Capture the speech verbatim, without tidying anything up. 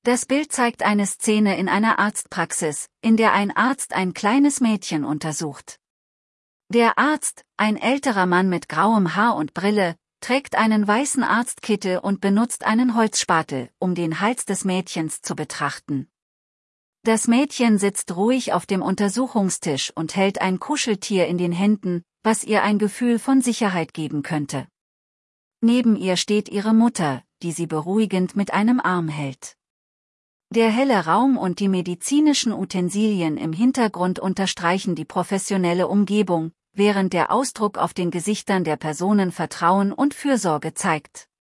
Das Bild zeigt eine Szene in einer Arztpraxis, in der ein Arzt ein kleines Mädchen untersucht. Der Arzt, ein älterer Mann mit grauem Haar und Brille, trägt einen weißen Arztkittel und benutzt einen Holzspatel, um den Hals des Mädchens zu betrachten. Das Mädchen sitzt ruhig auf dem Untersuchungstisch und hält ein Kuscheltier in den Händen, was ihr ein Gefühl von Sicherheit geben könnte. Neben ihr steht ihre Mutter, die sie beruhigend mit einem Arm hält. Der helle Raum und die medizinischen Utensilien im Hintergrund unterstreichen die professionelle Umgebung, während der Ausdruck auf den Gesichtern der Personen Vertrauen und Fürsorge zeigt.